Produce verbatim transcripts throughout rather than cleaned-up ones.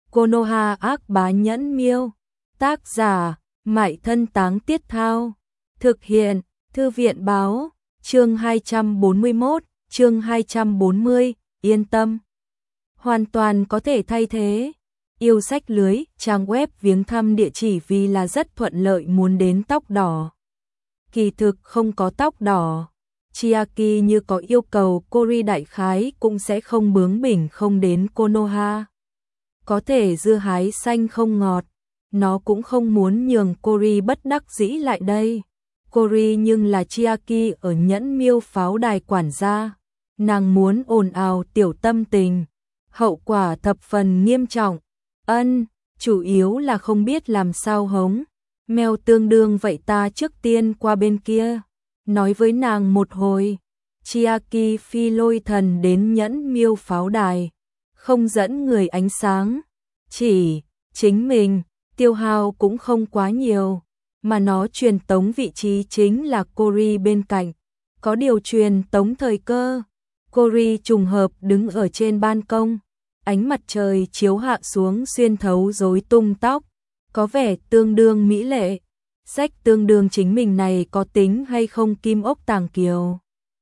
Konoha ác bá nhẫn miêu. Tác giả, Mại Thân Táng Tiết Thao. Thực hiện, Thư viện báo. Chương hai trăm bốn mươi mốt, chương hai trăm bốn mươi, yên tâm. Hoàn toàn có thể thay thế. Yêu sách lưới, trang web viếng thăm địa chỉ vì là rất thuận lợi muốn đến tóc đỏ. Kỳ thực không có tóc đỏ. Chiaki như có yêu cầu Cory đại khái cũng sẽ không bướng bỉnh không đến Konoha. Có thể dưa hái xanh không ngọt, nó cũng không muốn nhường Cory bất đắc dĩ lại đây. Cory nhưng là Chiaki ở nhẫn miêu pháo đài quản gia, nàng muốn ồn ào tiểu tâm tình, hậu quả thập phần nghiêm trọng. Ân, chủ yếu là không biết làm sao hống. Mèo tương đương vậy ta trước tiên qua bên kia, nói với nàng một hồi. Chiaki phi lôi thần đến nhẫn miêu pháo đài, không dẫn người ánh sáng, chỉ chính mình, tiêu hao cũng không quá nhiều, mà nó truyền tống vị trí chính là Cory bên cạnh, có điều truyền tống thời cơ. Cory trùng hợp đứng ở trên ban công, ánh mặt trời chiếu hạ xuống xuyên thấu rối tung tóc, có vẻ tương đương mỹ lệ. Sách tương đương chính mình này có tính hay không kim ốc tàng kiều.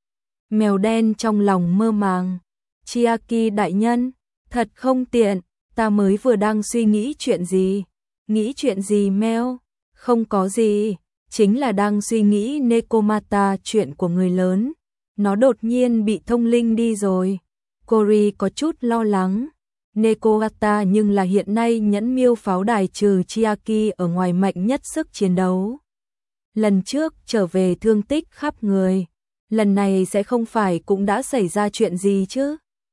Mèo đen trong lòng mơ màng. Chiaki đại nhân, thật không tiện, ta mới vừa đang suy nghĩ chuyện gì. Nghĩ chuyện gì mèo? Không có gì, chính là đang suy nghĩ Nekomata chuyện của người lớn. Nó đột nhiên bị thông linh đi rồi. Cory có chút lo lắng. Nekomata nhưng là hiện nay nhẫn miêu pháo đài trừ Chiaki ở ngoài mạnh nhất sức chiến đấu. Lần trước trở về thương tích khắp người, lần này sẽ không phải cũng đã xảy ra chuyện gì chứ?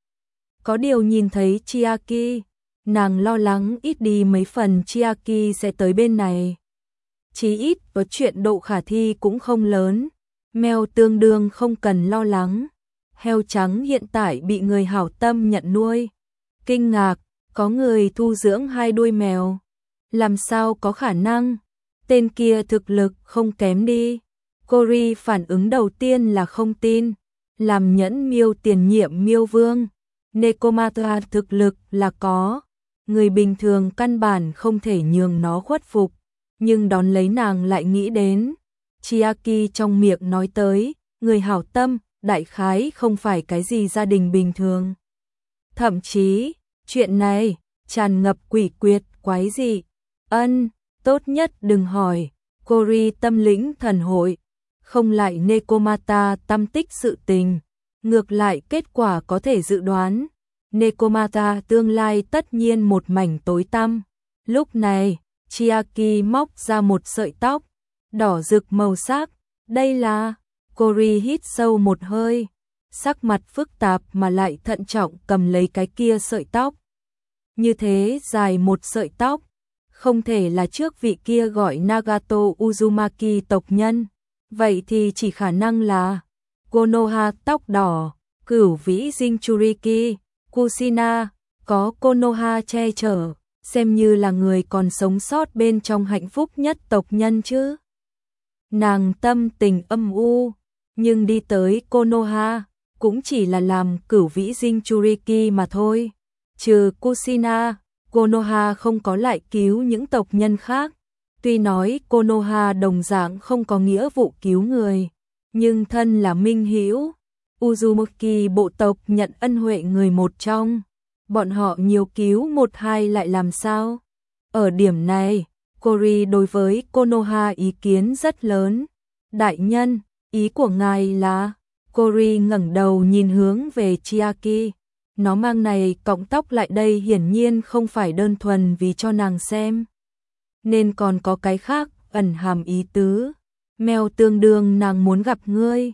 Có điều nhìn thấy Chiaki, nàng lo lắng ít đi mấy phần Chiaki sẽ tới bên này. Chí ít có chuyện độ khả thi cũng không lớn, mèo tương đương không cần lo lắng. Heo trắng hiện tại bị người hảo tâm nhận nuôi. Kinh ngạc, có người thu dưỡng hai đuôi mèo. Làm sao có khả năng? Tên kia thực lực không kém đi. Cory phản ứng đầu tiên là không tin. Làm nhẫn miêu tiền nhiệm miêu vương, Nekomata thực lực là có. Người bình thường căn bản không thể nhường nó khuất phục. Nhưng đón lấy nàng lại nghĩ đến. Chiaki trong miệng nói tới, người hảo tâm, đại khái không phải cái gì gia đình bình thường. Thậm chí, chuyện này, tràn ngập quỷ quyệt, quái gì. Ân, tốt nhất đừng hỏi. Cory tâm lĩnh thần hội, không lại Nekomata tâm tích sự tình. Ngược lại kết quả có thể dự đoán. Nekomata tương lai tất nhiên một mảnh tối tăm. Lúc này, Chiaki móc ra một sợi tóc, đỏ rực màu sắc. Đây là... Cory hít sâu một hơi, sắc mặt phức tạp mà lại thận trọng cầm lấy cái kia sợi tóc. Như thế dài một sợi tóc, không thể là trước vị kia gọi Nagato Uzumaki tộc nhân, vậy thì chỉ khả năng là Konoha tóc đỏ, cửu vĩ Jinchuriki, Kushina, có Konoha che chở, xem như là người còn sống sót bên trong hạnh phúc nhất tộc nhân chứ. Nàng tâm tình âm u, nhưng đi tới Konoha cũng chỉ là làm cửu vĩ Jinchuriki mà thôi. Trừ Kushina, Konoha không có lại cứu những tộc nhân khác. Tuy nói Konoha đồng dạng không có nghĩa vụ cứu người, nhưng thân là minh hữu, Uzumaki bộ tộc nhận ân huệ người một trong, bọn họ nhiều cứu một hai lại làm sao? Ở điểm này, Cory đối với Konoha ý kiến rất lớn. Đại nhân, ý của ngài là... Cory ngẩng đầu nhìn hướng về Chiaki. Nó mang này cọng tóc lại đây hiển nhiên không phải đơn thuần vì cho nàng xem, nên còn có cái khác ẩn hàm ý tứ. Mèo tương đương nàng muốn gặp ngươi.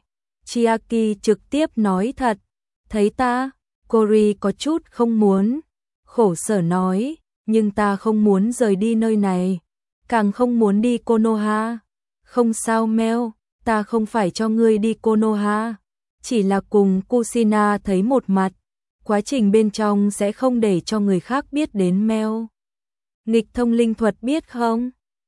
Chiaki trực tiếp nói thật. Thấy ta? Cory có chút không muốn. Khổ sở nói, nhưng ta không muốn rời đi nơi này, càng không muốn đi Konoha. Không sao mèo, ta không phải cho ngươi đi Konoha, chỉ là cùng Kushina thấy một mặt. Quá trình bên trong sẽ không để cho người khác biết đến mèo. Nghịch thông linh thuật biết không?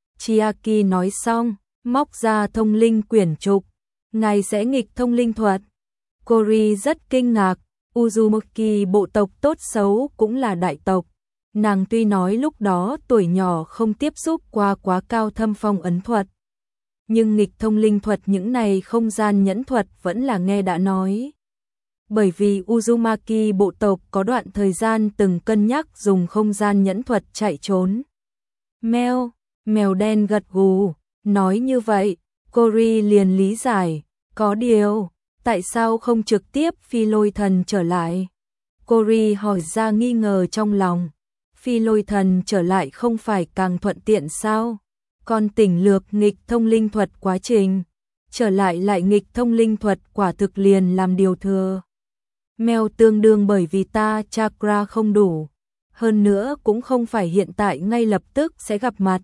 Chiaki nói xong, móc ra thông linh quyển trục. Ngài sẽ nghịch thông linh thuật. Cory rất kinh ngạc. Uzumaki bộ tộc tốt xấu cũng là đại tộc, Nàng tuy nói lúc đó tuổi nhỏ không tiếp xúc qua quá cao thâm phong ấn thuật, nhưng nghịch thông linh thuật những này không gian nhẫn thuật vẫn là nghe đã nói. Bởi vì Uzumaki bộ tộc có đoạn thời gian từng cân nhắc dùng không gian nhẫn thuật chạy trốn. Mèo, mèo đen gật gù, nói như vậy, Cory liền lý giải, có điều, tại sao không trực tiếp phi lôi thần trở lại? Cory hỏi ra nghi ngờ trong lòng, phi lôi thần trở lại không phải càng thuận tiện sao? Còn tỉnh lược nghịch thông linh thuật quá trình, trở lại lại nghịch thông linh thuật quả thực liền làm điều thừa. Mèo tương đương bởi vì ta chakra không đủ, hơn nữa cũng không phải hiện tại ngay lập tức sẽ gặp mặt.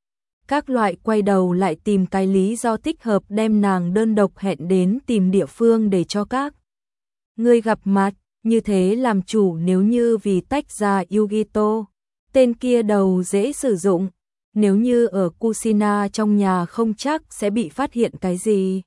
Các loại quay đầu lại tìm cái lý do thích hợp đem nàng đơn độc hẹn đến tìm địa phương để cho các người gặp mặt, như thế làm chủ nếu như vì tách ra Yugito, tên kia đầu dễ sử dụng, nếu như ở Kushina trong nhà không chắc sẽ bị phát hiện cái gì.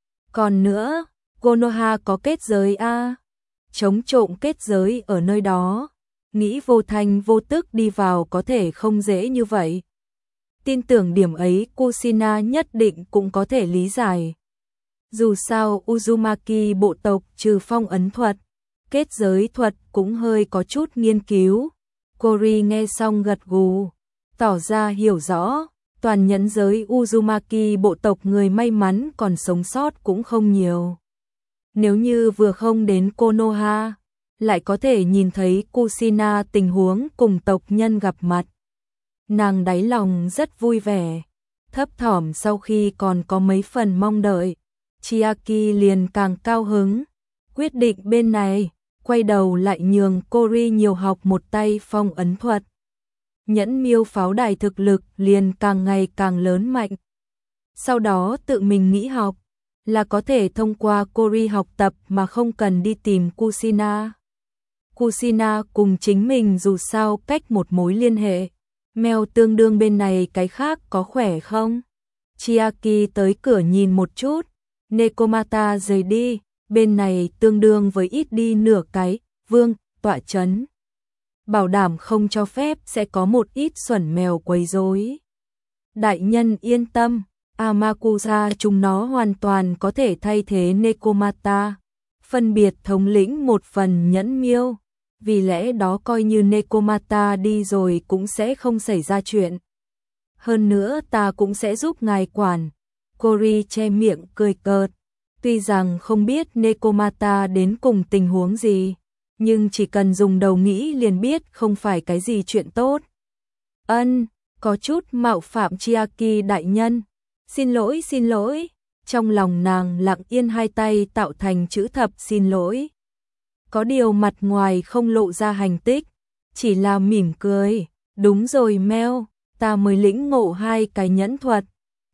Còn nữa, Konoha có kết giới a, chống trộm kết giới ở nơi đó, nghĩ vô thanh vô tức đi vào có thể không dễ như vậy. Tin tưởng điểm ấy Kushina nhất định cũng có thể lý giải. Dù sao Uzumaki bộ tộc trừ phong ấn thuật, kết giới thuật cũng hơi có chút nghiên cứu. Cory nghe xong gật gù, tỏ ra hiểu rõ, toàn nhẫn giới Uzumaki bộ tộc người may mắn còn sống sót cũng không nhiều. Nếu như vừa không đến Konoha, lại có thể nhìn thấy Kushina tình huống cùng tộc nhân gặp mặt. Nàng đáy lòng rất vui vẻ, thấp thỏm sau khi còn có mấy phần mong đợi, Chiaki liền càng cao hứng, quyết định bên này, quay đầu lại nhường Cory nhiều học một tay phong ấn thuật. Nhẫn miêu pháo đài thực lực liền càng ngày càng lớn mạnh. Sau đó tự mình nghĩ học, là có thể thông qua Cory học tập mà không cần đi tìm Kushina. Kushina cùng chính mình dù sao cách một mối liên hệ. Mèo tương đương bên này cái khác có khỏe không? Chiaki tới cửa nhìn một chút, Nekomata rời đi, bên này tương đương với ít đi nửa cái, vương, tọa chấn. Bảo đảm không cho phép sẽ có một ít xuẩn mèo quấy rối. Đại nhân yên tâm, Amakusa chúng nó hoàn toàn có thể thay thế Nekomata, phân biệt thống lĩnh một phần nhẫn miêu. Vì lẽ đó coi như Nekomata đi rồi cũng sẽ không xảy ra chuyện. Hơn nữa ta cũng sẽ giúp ngài quản. Cory che miệng cười cợt. Tuy rằng không biết Nekomata đến cùng tình huống gì, nhưng chỉ cần dùng đầu nghĩ liền biết không phải cái gì chuyện tốt. Ân, có chút mạo phạm Chiaki đại nhân. Xin lỗi xin lỗi. Trong lòng nàng lặng yên hai tay tạo thành chữ thập xin lỗi. Có điều mặt ngoài không lộ ra hành tích, chỉ là mỉm cười. Đúng rồi Mèo, ta mới lĩnh ngộ hai cái nhẫn thuật.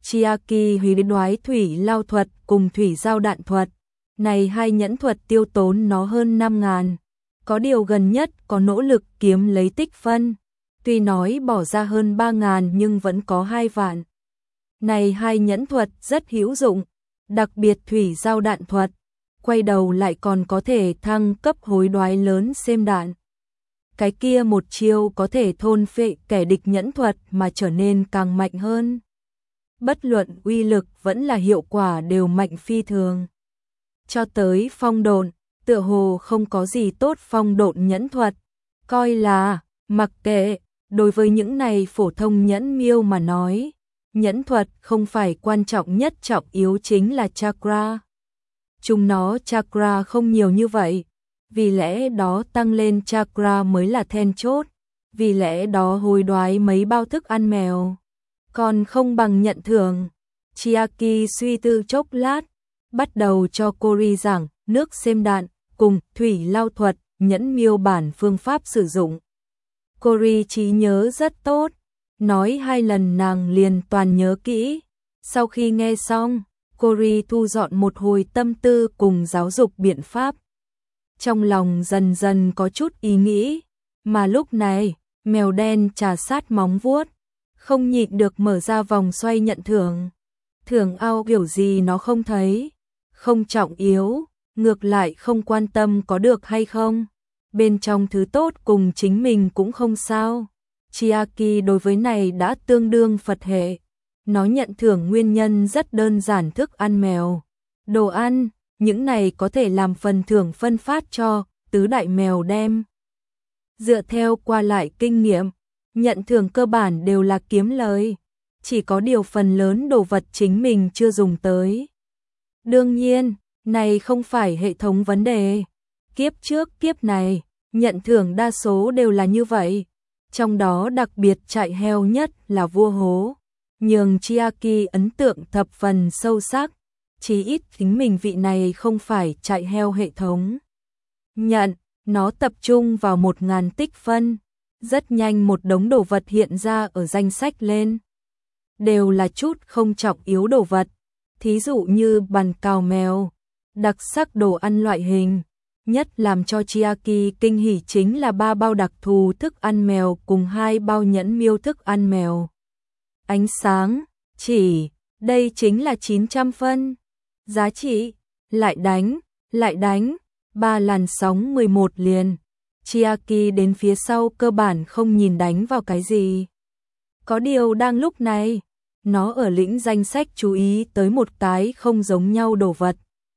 Chiaki hủy đoái thủy lao thuật cùng thủy giao đạn thuật. Này hai nhẫn thuật tiêu tốn nó hơn năm ngàn. Có điều gần nhất có nỗ lực kiếm lấy tích phân. Tuy nói bỏ ra hơn ba ngàn nhưng vẫn có hai vạn. Này hai nhẫn thuật rất hữu dụng, đặc biệt thủy giao đạn thuật. Quay đầu lại còn có thể thăng cấp hối đoái lớn xem đạn. Cái kia một chiêu có thể thôn phệ kẻ địch nhẫn thuật mà trở nên càng mạnh hơn. Bất luận uy lực vẫn là hiệu quả đều mạnh phi thường. Cho tới phong độn, tựa hồ không có gì tốt phong độn nhẫn thuật. Coi là, mặc kệ, đối với những này phổ thông nhẫn miêu mà nói, nhẫn thuật không phải quan trọng nhất, trọng yếu chính là chakra. Chúng nó chakra không nhiều như vậy, vì lẽ đó tăng lên chakra mới là then chốt, vì lẽ đó hối đoái mấy bao thức ăn mèo, còn không bằng nhận thưởng. Chiaki suy tư chốc lát, bắt đầu cho Cory giảng nước xem đạn cùng thủy lao thuật, nhẫn miêu bản phương pháp sử dụng. Cory trí nhớ rất tốt, nói hai lần nàng liền toàn nhớ kỹ. Sau khi nghe xong, Cory thu dọn một hồi tâm tư cùng giáo dục biện pháp. Trong lòng dần dần có chút ý nghĩ, mà lúc này, mèo đen trà sát móng vuốt, không nhịn được mở ra vòng xoay nhận thưởng. Thưởng ao kiểu gì nó không thấy, không trọng yếu, ngược lại không quan tâm có được hay không. bên trong thứ tốt cùng chính mình cũng không sao. Chiaki đối với này đã tương đương Phật hệ. Nó nhận thưởng nguyên nhân rất đơn giản, thức ăn mèo, đồ ăn, những này có thể làm phần thưởng phân phát cho tứ đại mèo đem. Dựa theo qua lại kinh nghiệm, nhận thưởng cơ bản đều là kiếm lời, chỉ có điều phần lớn đồ vật chính mình chưa dùng tới. Đương nhiên, này không phải hệ thống vấn đề. Kiếp trước kiếp này, nhận thưởng đa số đều là như vậy. Trong đó đặc biệt chạy heo nhất là vua hố, nhường Chiaki ấn tượng thập phần sâu sắc, chí ít chính mình vị này không phải chạy heo hệ thống. Nhận, nó tập trung vào một ngàn tích phân, rất nhanh một đống đồ vật hiện ra ở danh sách lên. Đều là chút không trọng yếu đồ vật, thí dụ như bàn cào mèo, đặc sắc đồ ăn loại hình. Nhất làm cho Chiaki kinh hỉ chính là ba bao đặc thù thức ăn mèo cùng hai bao nhẫn miêu thức ăn mèo. Ánh sáng, chỉ, đây chính là chín trăm phân. Giá trị, lại đánh, lại đánh, ba làn sóng mười một liền. Chiaki đến phía sau cơ bản không nhìn đánh vào cái gì. Có điều đang lúc này, nó ở lĩnh danh sách chú ý tới một cái không giống nhau đồ vật.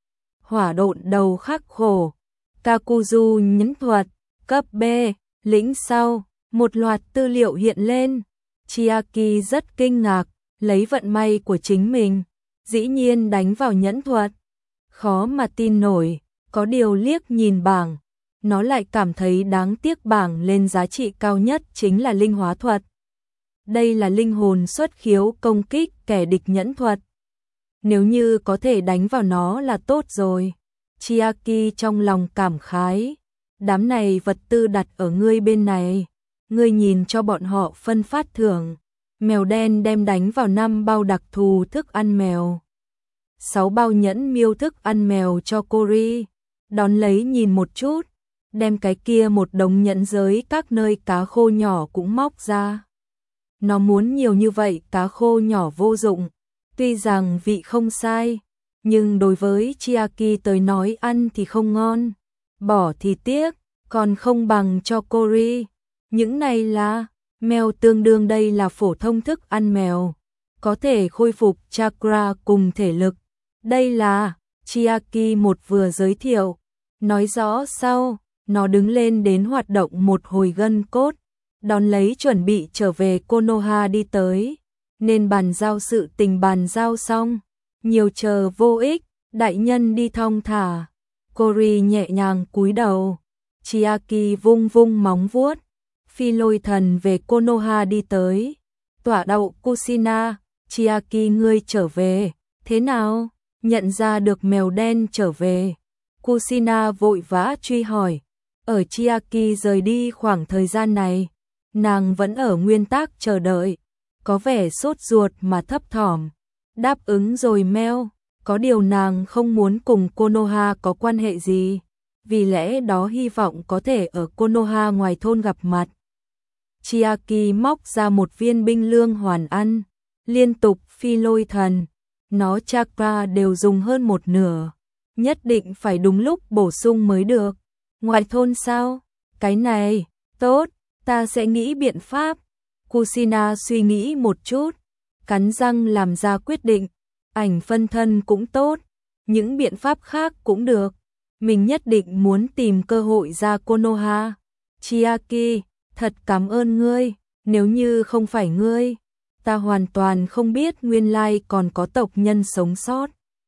Hỏa độn đầu khắc khổ. Kakuzu nhẫn thuật, cấp B, lĩnh sau, một loạt tư liệu hiện lên. Chiaki rất kinh ngạc, lấy vận may của chính mình, dĩ nhiên đánh vào nhẫn thuật. Khó mà tin nổi, có điều liếc nhìn bảng, nó lại cảm thấy đáng tiếc, bảng lên giá trị cao nhất chính là linh hóa thuật. Đây là linh hồn xuất khiếu công kích kẻ địch nhẫn thuật. Nếu như có thể đánh vào nó là tốt rồi. Chiaki trong lòng cảm khái, đám này vật tư đặt ở ngươi bên này, ngươi nhìn cho bọn họ phân phát thưởng. Mèo đen đem đánh vào năm bao đặc thù thức ăn mèo, sáu bao nhẫn miêu thức ăn mèo cho Cory, đón lấy nhìn một chút, đem cái kia một đống nhẫn giới các nơi cá khô nhỏ cũng móc ra. Nó muốn nhiều như vậy cá khô nhỏ vô dụng, tuy rằng vị không sai, nhưng đối với Chiaki tới nói ăn thì không ngon, bỏ thì tiếc, còn không bằng cho Cory. Những này là mèo, tương đương đây là phổ thông thức ăn mèo, có thể khôi phục chakra cùng thể lực. Đây là, Chiaki một vừa giới thiệu, nói rõ sau, nó đứng lên đến hoạt động một hồi gân cốt, đón lấy chuẩn bị trở về Konoha đi tới, nên bàn giao sự tình bàn giao xong, nhiều chờ vô ích, đại nhân đi thong thả. Cory nhẹ nhàng cúi đầu, Chiaki vung vung móng vuốt, phi lôi thần về Konoha đi tới. Tọa đậu Kushina, Chiaki ngươi trở về, thế nào? Nhận ra được mèo đen trở về. Kushina vội vã truy hỏi. Ở Chiaki rời đi khoảng thời gian này, nàng vẫn ở nguyên tắc chờ đợi, có vẻ sốt ruột mà thấp thỏm. Đáp ứng rồi meo, có điều nàng không muốn cùng Konoha có quan hệ gì, vì lẽ đó hy vọng có thể ở Konoha ngoài thôn gặp mặt. Chiaki móc ra một viên binh lương hoàn ăn, liên tục phi lôi thần, nó chakra đều dùng hơn một nửa, nhất định phải đúng lúc bổ sung mới được. Ngoài thôn sao? Cái này, tốt, ta sẽ nghĩ biện pháp. Kushina suy nghĩ một chút, cắn răng làm ra quyết định, ảnh phân thân cũng tốt, những biện pháp khác cũng được. Mình nhất định muốn tìm cơ hội ra Konoha. Chiaki, thật cảm ơn ngươi, nếu như không phải ngươi, ta hoàn toàn không biết nguyên lai còn có tộc nhân sống sót.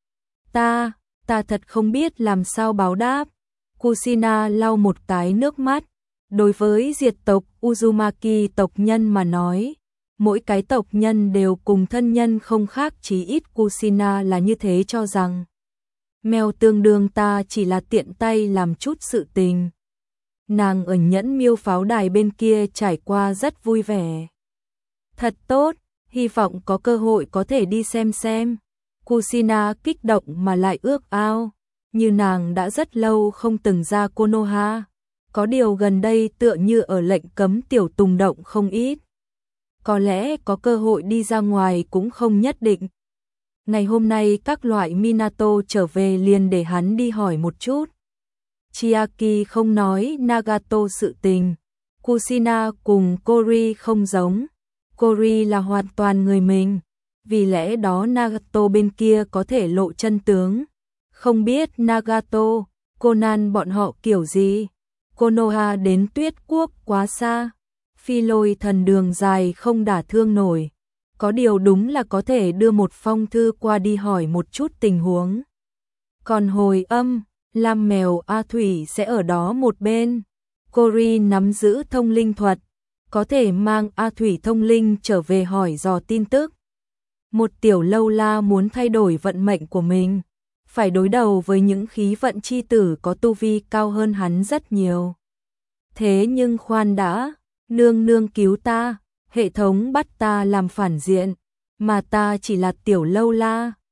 Ta, ta thật không biết làm sao báo đáp. Kushina lau một cái nước mắt, đối với diệt tộc Uzumaki tộc nhân mà nói, mỗi cái tộc nhân đều cùng thân nhân không khác, chí ít Kushina là như thế cho rằng. Mèo tương đương ta chỉ là tiện tay làm chút sự tình. Nàng ở nhẫn miêu pháo đài bên kia trải qua rất vui vẻ. Thật tốt, hy vọng có cơ hội có thể đi xem xem. Kushina kích động mà lại ước ao, như nàng đã rất lâu không từng ra Konoha, có điều gần đây tựa như ở lệnh cấm tiểu tùng động không ít. Có lẽ có cơ hội đi ra ngoài cũng không nhất định. Ngày hôm nay các loại Minato trở về liền để hắn đi hỏi một chút. Chiaki không nói Nagato sự tình. Kushina cùng Kori không giống. Kori là hoàn toàn người mình. Vì lẽ đó Nagato bên kia có thể lộ chân tướng. Không biết Nagato, Conan bọn họ kiểu gì. Konoha đến Tuyết Quốc quá xa. Phi lôi thần đường dài không đả thương nổi. Có điều đúng là có thể đưa một phong thư qua đi hỏi một chút tình huống. Còn hồi âm, Lam Mèo A Thủy sẽ ở đó một bên. Kori nắm giữ thông linh thuật, có thể mang A Thủy thông linh trở về hỏi dò tin tức. Một tiểu lâu la muốn thay đổi vận mệnh của mình, phải đối đầu với những khí vận chi tử có tu vi cao hơn hắn rất nhiều. Thế nhưng khoan đã, nương nương cứu ta, hệ thống bắt ta làm phản diện, mà ta chỉ là tiểu lâu la.